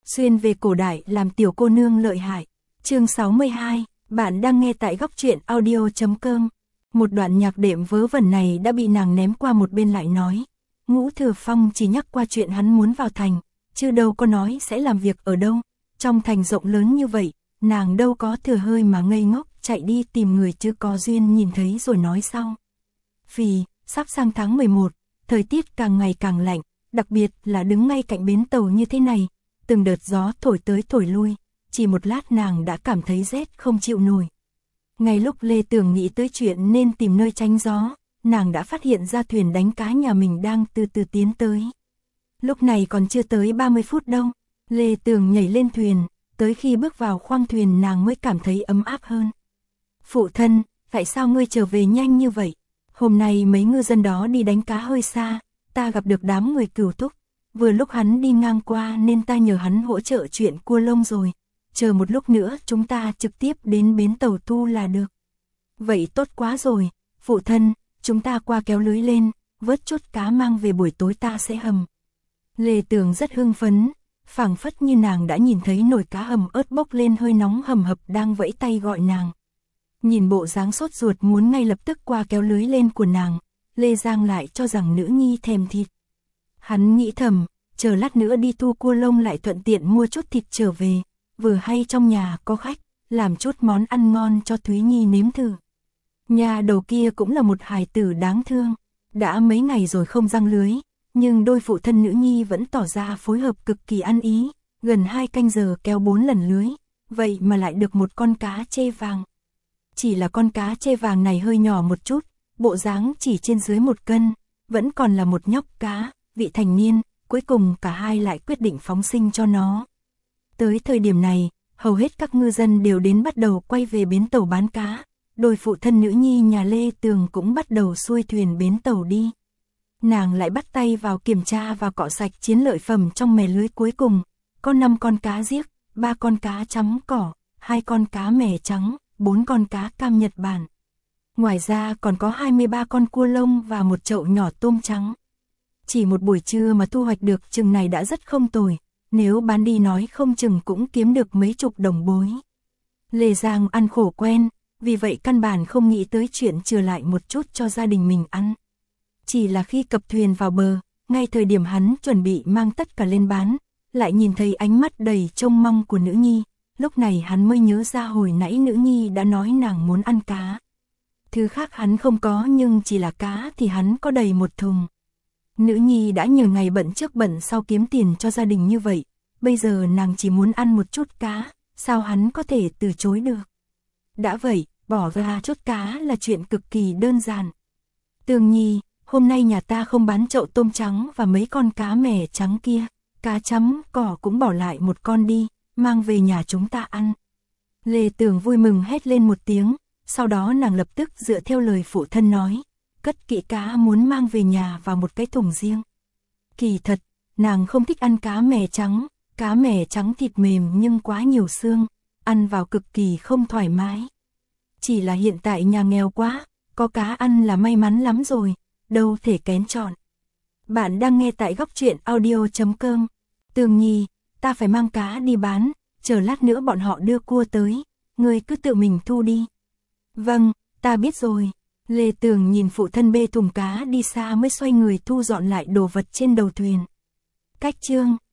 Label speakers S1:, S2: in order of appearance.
S1: xuyên về cổ đại làm tiểu cô nương lợi hại. Chương 62, bạn đang nghe tại góc truyện audio.com. Một đoạn nhạc đệm vớ vẩn này đã bị nàng ném qua một bên lại nói. Ngũ Thừa Phong chỉ nhắc qua chuyện hắn muốn vào thành, chứ đâu có nói sẽ làm việc ở đâu. Trong thành rộng lớn như vậy, nàng đâu có thừa hơi mà ngây ngốc chạy đi tìm người chứ có duyên nhìn thấy rồi nói sau. Vì, sắp sang tháng 11, thời tiết càng ngày càng lạnh, đặc biệt là đứng ngay cạnh bến tàu như thế này, từng đợt gió thổi tới thổi lui, chỉ một lát nàng đã cảm thấy rét không chịu nổi. Ngay lúc Lê Tường nghĩ tới chuyện nên tìm nơi tránh gió, nàng đã phát hiện ra thuyền đánh cá nhà mình đang từ từ tiến tới. Lúc này còn chưa tới 30 phút đâu, Lê Tường nhảy lên thuyền, tới khi bước vào khoang thuyền nàng mới cảm thấy ấm áp hơn. Phụ thân, tại sao ngươi trở về nhanh như vậy? Hôm nay mấy ngư dân đó đi đánh cá hơi xa, ta gặp được đám người Cửu Túc. Vừa lúc hắn đi ngang qua nên ta nhờ hắn hỗ trợ chuyện cua lông rồi. Chờ một lúc nữa chúng ta trực tiếp đến bến tàu tu là được. Vậy tốt quá rồi, phụ thân, chúng ta qua kéo lưới lên, vớt chút cá mang về buổi tối ta sẽ hầm. Lê Tường rất hưng phấn, phảng phất như nàng đã nhìn thấy nồi cá hầm ớt bốc lên hơi nóng hầm hập đang vẫy tay gọi nàng. Nhìn bộ dáng sốt ruột muốn ngay lập tức qua kéo lưới lên của nàng, Lê Giang lại cho rằng nữ nhi thèm thịt. Hắn nghĩ thầm, chờ lát nữa đi thu cua lông lại thuận tiện mua chút thịt trở về, vừa hay trong nhà có khách, làm chút món ăn ngon cho Thúy Nhi nếm thử. Nhà đầu kia cũng là một hài tử đáng thương, đã mấy ngày rồi không giăng lưới, nhưng đôi phụ thân nữ nhi vẫn tỏ ra phối hợp cực kỳ ăn ý, gần 2 canh giờ kéo 4 lần lưới, vậy mà lại được một con cá chê vàng. Chỉ là con cá chê vàng này hơi nhỏ một chút, bộ dáng chỉ trên dưới 1 cân, vẫn còn là một nhóc cá, vị thành niên, cuối cùng cả hai lại quyết định phóng sinh cho nó. Tới thời điểm này, hầu hết các ngư dân đều đến bắt đầu quay về bến tàu bán cá, đôi phụ thân nữ nhi nhà Lê Tường cũng bắt đầu xuôi thuyền bến tàu đi. Nàng lại bắt tay vào kiểm tra và cọ sạch chiến lợi phẩm trong mẻ lưới cuối cùng, có 5 con cá giếc, 3 con cá chấm cỏ, 2 con cá mè trắng, 4 con cá cam Nhật Bản. Ngoài ra còn có 23 con cua lông và một chậu nhỏ tôm trắng. Chỉ một buổi trưa mà thu hoạch được chừng này đã rất không tồi, nếu bán đi nói không chừng cũng kiếm được mấy chục đồng bối. Lê Giang ăn khổ quen, vì vậy căn bản không nghĩ tới chuyện trừ lại một chút cho gia đình mình ăn. Chỉ là khi cập thuyền vào bờ, ngay thời điểm hắn chuẩn bị mang tất cả lên bán, lại nhìn thấy ánh mắt đầy trông mong của nữ nhi, lúc này hắn mới nhớ ra hồi nãy nữ nhi đã nói nàng muốn ăn cá. Thứ khác hắn không có nhưng chỉ là cá thì hắn có đầy một thùng. Nữ nhi đã nhiều ngày bận trước bận sau kiếm tiền cho gia đình như vậy, bây giờ nàng chỉ muốn ăn một chút cá, sao hắn có thể từ chối được. Đã vậy, bỏ ra chút cá là chuyện cực kỳ đơn giản. Tường Nhi, hôm nay nhà ta không bán chậu tôm trắng và mấy con cá mè trắng kia, cá chấm cỏ cũng bỏ lại một con đi, mang về nhà chúng ta ăn. Lê Tường vui mừng hét lên một tiếng, sau đó nàng lập tức dựa theo lời phụ thân nói, cất kỹ cá muốn mang về nhà vào một cái thùng riêng. Kỳ thật, nàng không thích ăn cá mè trắng thịt mềm nhưng quá nhiều xương, ăn vào cực kỳ không thoải mái. Chỉ là hiện tại nhà nghèo quá, có cá ăn là may mắn lắm rồi, đâu thể kén chọn. Bạn đang nghe tại góc truyện audio.com. Tường Nhi, ta phải mang cá đi bán, chờ lát nữa bọn họ đưa cua tới, ngươi cứ tự mình thu đi. Vâng, ta biết rồi. Lê Tường nhìn phụ thân bê thùng cá đi xa mới xoay người thu dọn lại đồ vật trên đầu thuyền. Cách chương